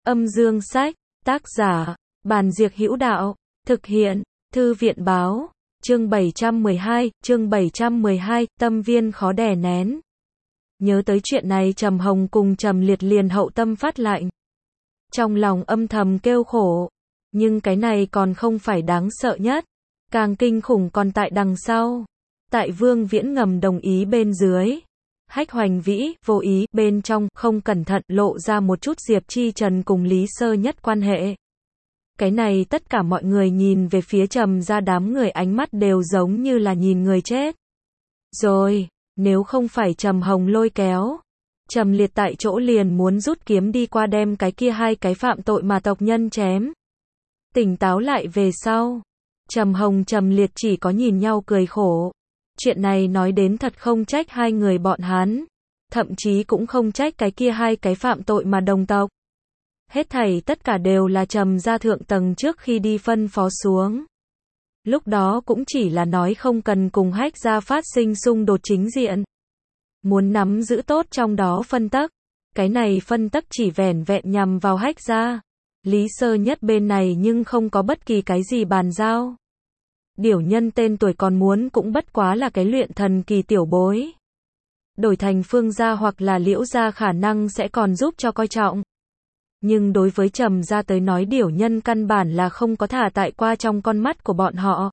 Âm dương sách, tác giả, Bàn Diệc Hữu Đạo, thực hiện, Thư viện báo, chương 712, tâm viên khó đè nén. Nhớ tới chuyện này Trầm Hồng cùng Trầm Liệt liền hậu tâm phát lạnh. Trong lòng âm thầm kêu khổ, nhưng cái này còn không phải đáng sợ nhất, càng kinh khủng còn tại đằng sau. Tại Vương Viễn ngầm đồng ý bên dưới, Hách Hoành Vĩ vô ý bên trong không cẩn thận lộ ra một chút Diệp Chi Trần cùng Lý Sơ Nhất quan hệ. Cái này tất cả mọi người nhìn về phía Trầm gia đám người ánh mắt đều giống như là nhìn người chết. Rồi, nếu không phải Trầm Hồng lôi kéo, Trầm Liệt tại chỗ liền muốn rút kiếm đi qua đem cái kia hai cái phạm tội mà tộc nhân chém. Tỉnh táo lại về sau, Trầm Hồng Trầm Liệt chỉ có nhìn nhau cười khổ. Chuyện này nói đến thật không trách hai người bọn hắn, thậm chí cũng không trách cái kia hai cái phạm tội mà đồng tộc. Hết thảy tất cả đều là Trầm gia thượng tầng trước khi đi phân phó xuống. Lúc đó cũng chỉ là nói không cần cùng Hách gia phát sinh xung đột chính diện. Muốn nắm giữ tốt trong đó phân tắc. Cái này phân tắc chỉ vẻn vẹn nhằm vào Hách gia. Lý Sơ Nhất bên này nhưng không có bất kỳ cái gì bàn giao. Điểu nhân tên tuổi còn muốn cũng bất quá là cái luyện thần kỳ tiểu bối. Đổi thành Phương gia hoặc là Liễu gia khả năng sẽ còn giúp cho coi trọng. Nhưng đối với Trầm gia tới nói điểu nhân căn bản là không có thả tại qua trong con mắt của bọn họ.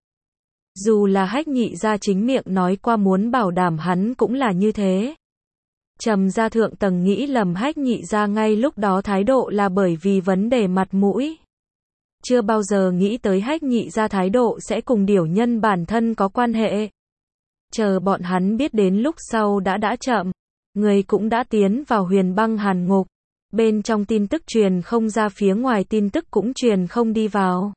Dù là Hách nhị gia chính miệng nói qua muốn bảo đảm hắn cũng là như thế. Trầm gia thượng tầng nghĩ lầm Hách nhị gia ngay lúc đó thái độ là bởi vì vấn đề mặt mũi. Chưa bao giờ nghĩ tới Hách nhị gia thái độ sẽ cùng điểu nhân bản thân có quan hệ. Chờ bọn hắn biết đến lúc sau đã chậm. Người cũng đã tiến vào Huyền Băng Hàn Ngục. Bên trong tin tức truyền không ra, phía ngoài tin tức cũng truyền không đi vào.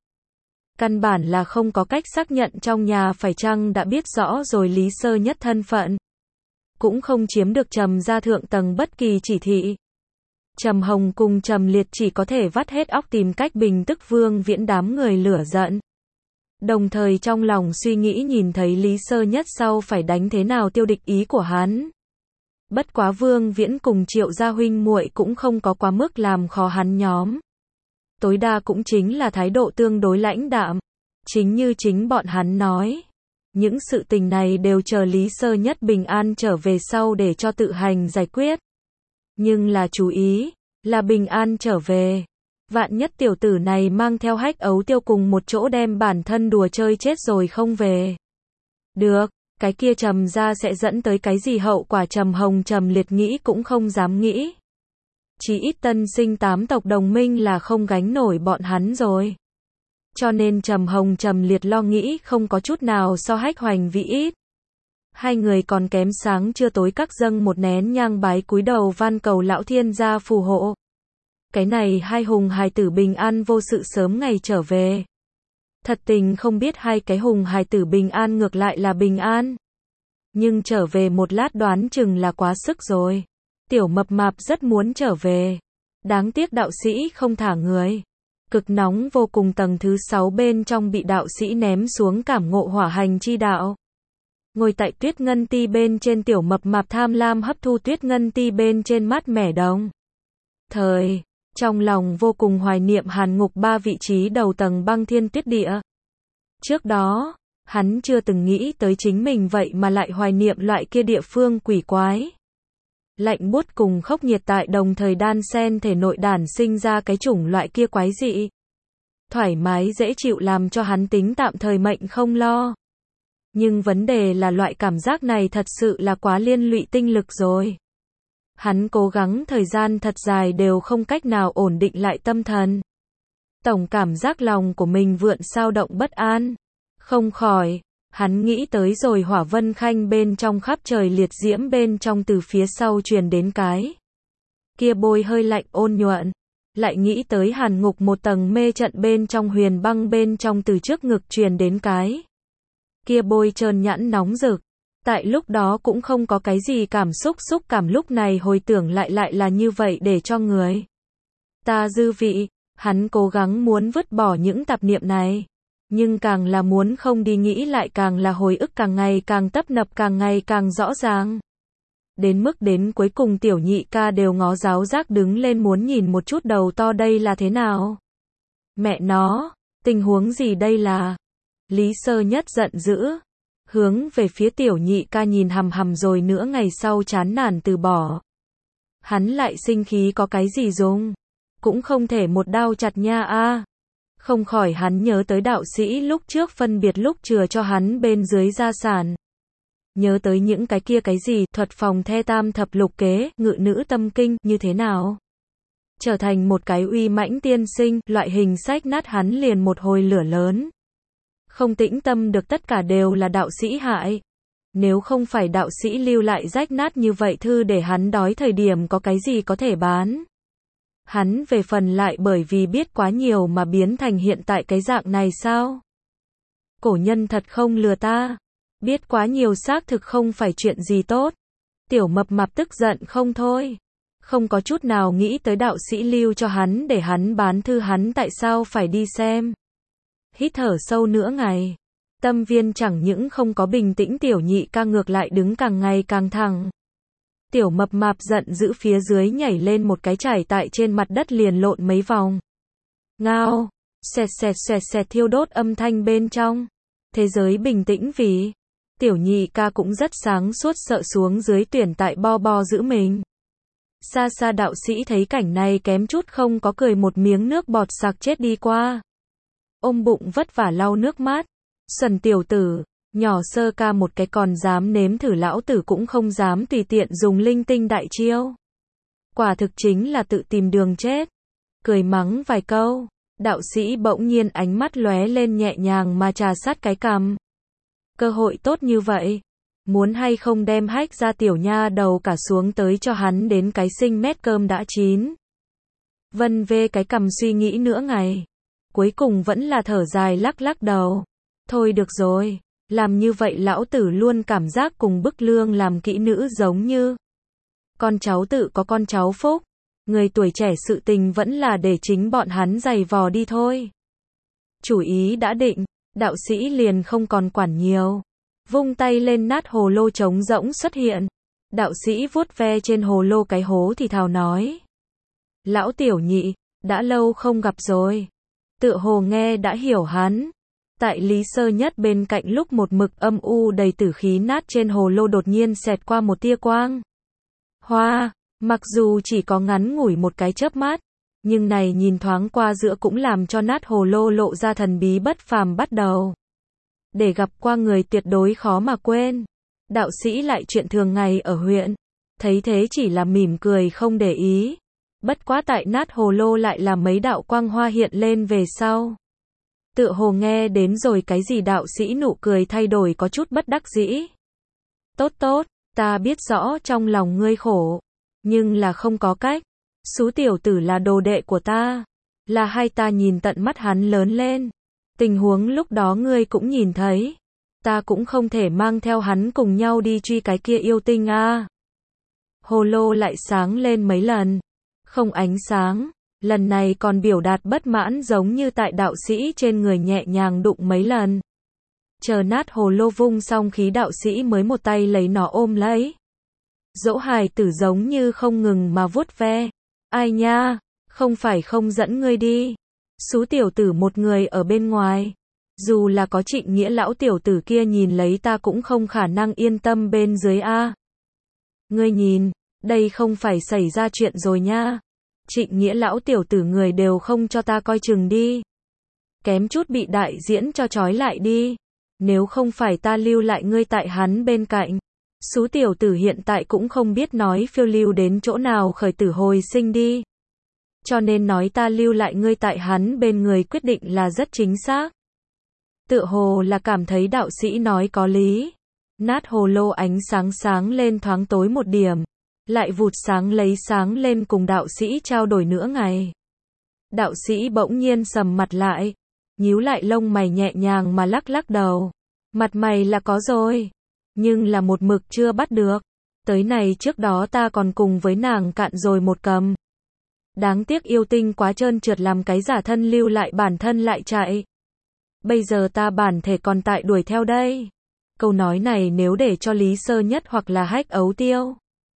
Căn bản là không có cách xác nhận trong nhà phải chăng đã biết rõ rồi Lý Sơ Nhất thân phận. Cũng không chiếm được Trầm gia thượng tầng bất kỳ chỉ thị. Trầm Hồng cùng Trầm Liệt chỉ có thể vắt hết óc tìm cách bình tức Vương Viễn đám người lửa giận. Đồng thời trong lòng suy nghĩ nhìn thấy Lý Sơ Nhất sau phải đánh thế nào tiêu địch ý của hắn. Bất quá Vương Viễn cùng Triệu gia huynh muội cũng không có quá mức làm khó hắn nhóm. Tối đa cũng chính là thái độ tương đối lãnh đạm. Chính như chính bọn hắn nói. Những sự tình này đều chờ Lý Sơ Nhất bình an trở về sau để cho tự hành giải quyết. Nhưng là chú ý, là bình an trở về. Vạn nhất tiểu tử này mang theo Hách Ấu Tiêu cùng một chỗ đem bản thân đùa chơi chết rồi không về. Được, cái kia Trầm gia sẽ dẫn tới cái gì hậu quả Trầm Hồng Trầm Liệt nghĩ cũng không dám nghĩ. Chỉ ít tân sinh 8 tộc đồng minh là không gánh nổi bọn hắn rồi. Cho nên Trầm Hồng Trầm Liệt lo nghĩ không có chút nào so Hách Hoành Vĩ ít. Hai người còn kém sáng trưa tối các dâng một nén nhang bái cúi đầu van cầu lão thiên gia phù hộ. Cái này hai hùng hài tử bình an vô sự sớm ngày trở về. Thật tình không biết hai cái hùng hài tử bình an ngược lại là bình an. Nhưng trở về một lát đoán chừng là quá sức rồi. Tiểu Mập Mạp rất muốn trở về. Đáng tiếc đạo sĩ không thả người. Cực nóng vô cùng tầng thứ 6 bên trong bị đạo sĩ ném xuống cảm ngộ hỏa hành chi đạo. Ngồi tại Tuyết Ngân Ti bên trên Tiểu Mập Mạp tham lam hấp thu Tuyết Ngân Ti bên trên mát mẻ đồng. Trong lòng vô cùng hoài niệm Hàn Ngục 3 vị trí đầu tầng băng thiên tuyết địa. Trước đó, hắn chưa từng nghĩ tới chính mình vậy mà lại hoài niệm loại kia địa phương quỷ quái. Lạnh buốt cùng khốc nhiệt tại đồng thời đan xen thể nội đản sinh ra cái chủng loại kia quái dị. Thoải mái dễ chịu làm cho hắn tính tạm thời mệnh không lo. Nhưng vấn đề là loại cảm giác này thật sự là quá liên lụy tinh lực rồi. Hắn cố gắng thời gian thật dài đều không cách nào ổn định lại tâm thần. Tổng cảm giác lòng của mình vượn sao động bất an. Không khỏi, hắn nghĩ tới rồi Hỏa Vân Khanh bên trong khắp trời liệt diễm bên trong từ phía sau truyền đến cái. Kia bôi hơi lạnh ôn nhuận. Lại nghĩ tới Hàn Ngục một tầng mê trận bên trong Huyền Băng bên trong từ trước ngực truyền đến cái. Kia bôi trơn nhẵn nóng rực. Tại lúc đó cũng không có cái gì cảm xúc cảm lúc này hồi tưởng lại là như vậy để cho người ta dư vị. Hắn cố gắng muốn vứt bỏ những tạp niệm này. Nhưng càng là muốn không đi nghĩ lại càng là hồi ức càng ngày càng tấp nập càng ngày càng rõ ràng. Đến mức đến cuối cùng tiểu nhị ca đều ngó giáo giác đứng lên muốn nhìn một chút đầu to đây là thế nào. Mẹ nó, tình huống gì đây là? Lý Sơ Nhất giận dữ, hướng về phía tiểu nhị ca nhìn hằm hằm rồi nửa ngày sau chán nản từ bỏ. Hắn lại sinh khí có cái gì dùng? Cũng không thể một đao chặt nha a. Không khỏi hắn nhớ tới đạo sĩ lúc trước phân biệt lúc chừa cho hắn bên dưới gia sản. Nhớ tới những cái kia cái gì, thuật phòng the tam thập lục kế, ngự nữ tâm kinh, như thế nào? Trở thành một cái uy mãnh tiên sinh, loại hình sách nát hắn liền một hồi lửa lớn. Không tĩnh tâm được tất cả đều là đạo sĩ hại. Nếu không phải đạo sĩ lưu lại rách nát như vậy thư để hắn đói thời điểm có cái gì có thể bán. Hắn về phần lại bởi vì biết quá nhiều mà biến thành hiện tại cái dạng này sao? Cổ nhân thật không lừa ta. Biết quá nhiều xác thực không phải chuyện gì tốt. Tiểu Mập Mạp tức giận không thôi. Không có chút nào nghĩ tới đạo sĩ lưu cho hắn để hắn bán thư hắn tại sao phải đi xem. Hít thở sâu nửa ngày. Tâm viên chẳng những không có bình tĩnh tiểu nhị ca ngược lại đứng càng ngày càng thẳng. Tiểu Mập Mạp giận dữ phía dưới nhảy lên một cái chải tại trên mặt đất liền lộn mấy vòng. Ngao, xẹt xẹt xẹt xẹt thiêu đốt âm thanh bên trong. Thế giới bình tĩnh vì tiểu nhị ca cũng rất sáng suốt sợ xuống dưới tuyển tại bo bo giữ mình. Xa xa đạo sĩ thấy cảnh này kém chút không có cười một miếng nước bọt sặc chết đi qua. Ôm bụng vất vả lau nước mắt. Xuân tiểu tử, nhỏ sơ ca một cái còn dám nếm thử lão tử cũng không dám tùy tiện dùng linh tinh đại chiêu. Quả thực chính là tự tìm đường chết. Cười mắng vài câu, đạo sĩ bỗng nhiên ánh mắt lóe lên nhẹ nhàng mà trà sát cái cằm. Cơ hội tốt như vậy, muốn hay không đem hách ra tiểu nha đầu cả xuống tới cho hắn đến cái sinh mét cơm đã chín. Vân vê cái cằm suy nghĩ nửa ngày. Cuối cùng vẫn là thở dài lắc lắc đầu. Thôi được rồi, làm như vậy lão tử luôn cảm giác cùng bức lương làm kỹ nữ giống như. Con cháu tự có con cháu phúc. Người tuổi trẻ sự tình vẫn là để chính bọn hắn giày vò đi thôi. Chủ ý đã định, đạo sĩ liền không còn quản nhiều. Vung tay lên nát hồ lô trống rỗng xuất hiện. Đạo sĩ vuốt ve trên hồ lô cái hố thì thào nói. Lão tiểu nhị, đã lâu không gặp rồi. Tựa hồ nghe đã hiểu hắn. Tại Lý Sơ Nhất bên cạnh lúc một mực âm u đầy tử khí nát trên hồ lô đột nhiên xẹt qua một tia quang. Hoa, mặc dù chỉ có ngắn ngủi một cái chớp mắt, nhưng này nhìn thoáng qua giữa cũng làm cho nát hồ lô lộ ra thần bí bất phàm bắt đầu. Để gặp qua người tuyệt đối khó mà quên. Đạo sĩ lại chuyện thường ngày ở huyện. Thấy thế chỉ là mỉm cười không để ý. Bất quá tại nát hồ lô lại là mấy đạo quang hoa hiện lên về sau. Tựa hồ nghe đến rồi cái gì đạo sĩ nụ cười thay đổi có chút bất đắc dĩ. Tốt tốt, ta biết rõ trong lòng ngươi khổ. Nhưng là không có cách. Xú tiểu tử là đồ đệ của ta. Là hai ta nhìn tận mắt hắn lớn lên. Tình huống lúc đó ngươi cũng nhìn thấy. Ta cũng không thể mang theo hắn cùng nhau đi truy cái kia yêu tinh a. Hồ lô lại sáng lên mấy lần. Không ánh sáng. Lần này còn biểu đạt bất mãn giống như tại đạo sĩ trên người nhẹ nhàng đụng mấy lần. Chờ nát hồ lô vung xong khí đạo sĩ mới một tay lấy nó ôm lấy. Dỗ hài tử giống như không ngừng mà vuốt ve. Ai nha, không phải không dẫn ngươi đi. Xú tiểu tử một người ở bên ngoài. Dù là có Trịnh Nghĩa lão tiểu tử kia nhìn lấy ta cũng không khả năng yên tâm bên dưới a. Ngươi nhìn, đây không phải xảy ra chuyện rồi nha. Trịnh Nghĩa lão tiểu tử người đều không cho ta coi chừng đi. Kém chút bị đại diễn cho trói lại đi. Nếu không phải ta lưu lại ngươi tại hắn bên cạnh. Xú tiểu tử hiện tại cũng không biết nói phiêu lưu đến chỗ nào khởi tử hồi sinh đi. Cho nên nói ta lưu lại ngươi tại hắn bên người quyết định là rất chính xác. Tựa hồ là cảm thấy đạo sĩ nói có lý. Nát hồ lô ánh sáng sáng lên thoáng tối một điểm. Lại vụt sáng lấy sáng lên cùng đạo sĩ trao đổi nửa ngày. Đạo sĩ bỗng nhiên sầm mặt lại. Nhíu lại lông mày nhẹ nhàng mà lắc lắc đầu. Mặt mày là có rồi. Nhưng là một mực chưa bắt được. Tới này trước đó ta còn cùng với nàng cạn rồi một cầm. Đáng tiếc yêu tinh quá trơn trượt làm cái giả thân lưu lại bản thân lại chạy. Bây giờ ta bản thể còn tại đuổi theo đây. Câu nói này nếu để cho Lý Sơ Nhất hoặc là Hách Ấu Tiêu.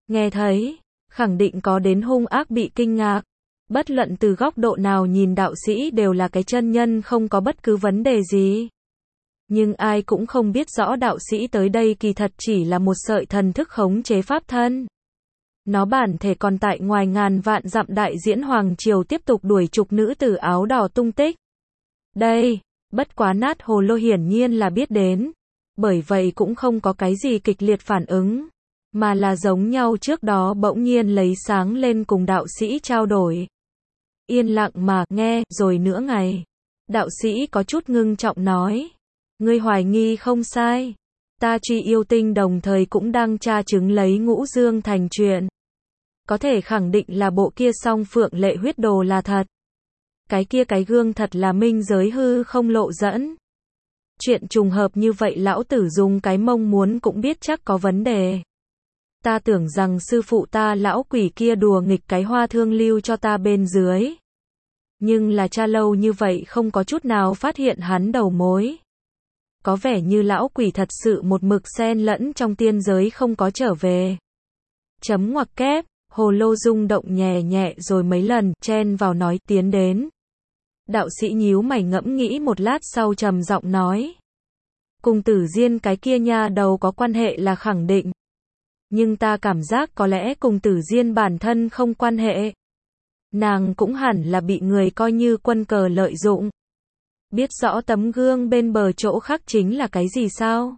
Nghe thấy, khẳng định có đến hung ác bị kinh ngạc. Bất luận từ góc độ nào nhìn đạo sĩ đều là cái chân nhân không có bất cứ vấn đề gì. Nhưng ai cũng không biết rõ đạo sĩ tới đây kỳ thật chỉ là một sợi thần thức khống chế pháp thân. Nó bản thể còn tại ngoài ngàn vạn dặm đại diễn hoàng triều tiếp tục đuổi trục nữ tử áo đỏ tung tích. Đây, bất quá Nát Hồ Lô hiển nhiên là biết đến. Bởi vậy cũng không có cái gì kịch liệt phản ứng. Mà là giống nhau trước đó bỗng nhiên lấy sáng lên cùng đạo sĩ trao đổi. Yên lặng mà nghe, rồi nửa ngày. Đạo sĩ có chút ngưng trọng nói. Ngươi hoài nghi không sai. Ta truy yêu tinh đồng thời cũng đang tra chứng lấy Ngũ Dương thành chuyện. Có thể khẳng định là bộ kia song phượng lệ huyết đồ là thật. Cái kia cái gương thật là minh giới hư không lộ dẫn. Chuyện trùng hợp như vậy lão tử dùng cái mông muốn cũng biết chắc có vấn đề. Ta tưởng rằng sư phụ ta lão quỷ kia đùa nghịch cái hoa thương lưu cho ta bên dưới. Nhưng là tra lâu như vậy không có chút nào phát hiện hắn đầu mối. Có vẻ như lão quỷ thật sự một mực xen lẫn trong tiên giới không có trở về. Chấm ngoặc kép, hồ lô rung động nhẹ nhẹ rồi mấy lần, chen vào nói tiến đến. Đạo sĩ nhíu mày ngẫm nghĩ một lát sau trầm giọng nói. Cùng Tử Diên cái kia nha đầu có quan hệ là khẳng định. Nhưng ta cảm giác có lẽ cùng Tử Diên bản thân không quan hệ. Nàng cũng hẳn là bị người coi như quân cờ lợi dụng. Biết rõ tấm gương bên bờ chỗ khác chính là cái gì sao?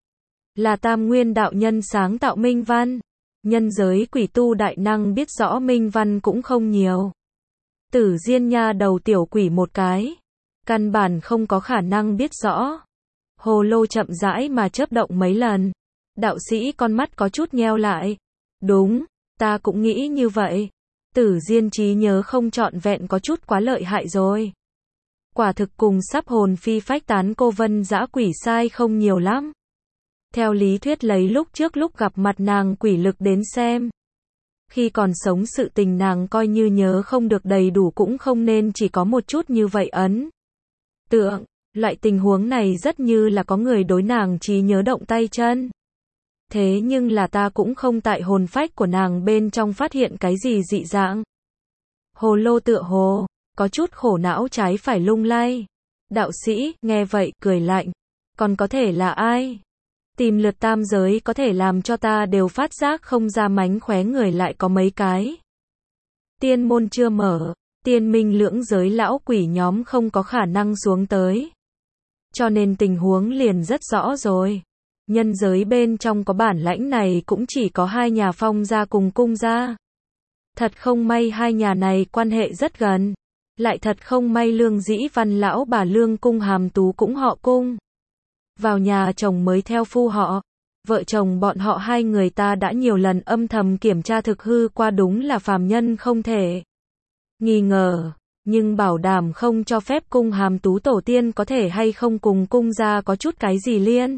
Là Tam Nguyên đạo nhân sáng tạo minh văn. Nhân giới quỷ tu đại năng biết rõ minh văn cũng không nhiều. Tử Diên nha đầu tiểu quỷ một cái. Căn bản không có khả năng biết rõ. Hồ lô chậm rãi mà chớp động mấy lần. Đạo sĩ con mắt có chút nheo lại. Đúng, ta cũng nghĩ như vậy. Tử Diên trí nhớ không trọn vẹn có chút quá lợi hại rồi. Quả thực cùng sắp hồn phi phách tán cô Vân dã quỷ sai không nhiều lắm. Theo lý thuyết lấy lúc trước lúc gặp mặt nàng quỷ lực đến xem. Khi còn sống sự tình nàng coi như nhớ không được đầy đủ cũng không nên chỉ có một chút như vậy ấn. Tượng, loại tình huống này rất như là có người đối nàng trí nhớ động tay chân. Thế nhưng là ta cũng không tại hồn phách của nàng bên trong phát hiện cái gì dị dạng. Hồ lô tựa hồ, có chút khổ não trái phải lung lay. Đạo sĩ, nghe vậy, cười lạnh. Còn có thể là ai? Tìm lượt tam giới có thể làm cho ta đều phát giác không ra mánh khóe người lại có mấy cái. Tiên môn chưa mở, tiên minh lưỡng giới lão quỷ nhóm không có khả năng xuống tới. Cho nên tình huống liền rất rõ rồi. Nhân giới bên trong có bản lãnh này cũng chỉ có hai nhà Phong gia cùng Cung gia. Thật không may hai nhà này quan hệ rất gần. Lại thật không may Lương Dĩ Văn lão bà Lương Cung Hàm Tú cũng họ Cung. Vào nhà chồng mới theo phu họ. Vợ chồng bọn họ hai người ta đã nhiều lần âm thầm kiểm tra thực hư qua đúng là phàm nhân không thể nghi ngờ. Nhưng bảo đảm không cho phép Cung Hàm Tú tổ tiên có thể hay không cùng Cung gia có chút cái gì liên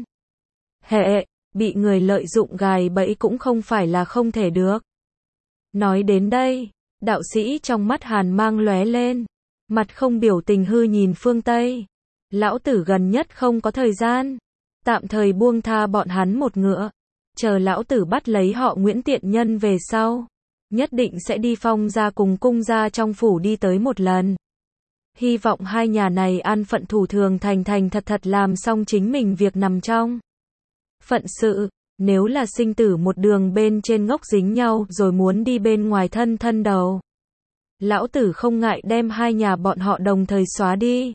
hệ, bị người lợi dụng gài bẫy cũng không phải là không thể được. Nói đến đây, đạo sĩ trong mắt hàn mang lóe lên, mặt không biểu tình hư nhìn phương Tây. Lão tử gần nhất không có thời gian, tạm thời buông tha bọn hắn một ngựa, chờ lão tử bắt lấy họ Nguyễn tiện nhân về sau, nhất định sẽ đi Phong gia cùng Cung gia trong phủ đi tới một lần. Hy vọng hai nhà này an phận thủ thường thành thành thật thật làm xong chính mình việc nằm trong phận sự. Nếu là sinh tử một đường bên trên ngốc dính nhau rồi muốn đi bên ngoài thân thân đầu. Lão tử không ngại đem hai nhà bọn họ đồng thời xóa đi.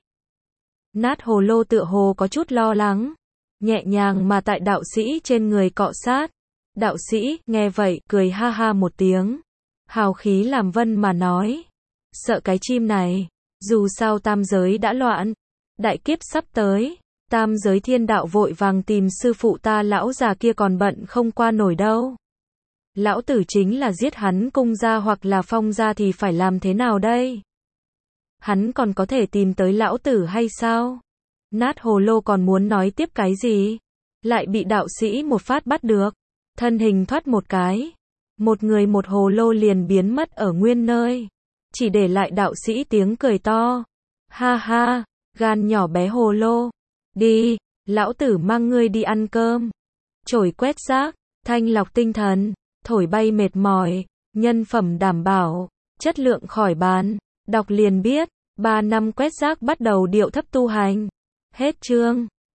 Nát hồ lô tựa hồ có chút lo lắng. Nhẹ nhàng mà tại đạo sĩ trên người cọ sát. Đạo sĩ, nghe vậy, cười ha ha một tiếng. Hào khí làm vân mà nói. Sợ cái chim này. Dù sao tam giới đã loạn. Đại kiếp sắp tới. Tam giới thiên đạo vội vàng tìm sư phụ ta lão già kia còn bận không qua nổi đâu. Lão tử chính là giết hắn Cung gia hoặc là Phong gia thì phải làm thế nào đây? Hắn còn có thể tìm tới lão tử hay sao? Nát hồ lô còn muốn nói tiếp cái gì? Lại bị đạo sĩ một phát bắt được. Thân hình thoát một cái. Một người một hồ lô liền biến mất ở nguyên nơi. Chỉ để lại đạo sĩ tiếng cười to. Ha ha, gan nhỏ bé hồ lô. Đi, lão tử mang ngươi đi ăn cơm. Chổi quét rác, thanh lọc tinh thần. thổi bay mệt mỏi, nhân phẩm đảm bảo, chất lượng khỏi bàn. Đọc liền biết, 3 năm quét rác bắt đầu điệu thấp tu hành. Hết chương.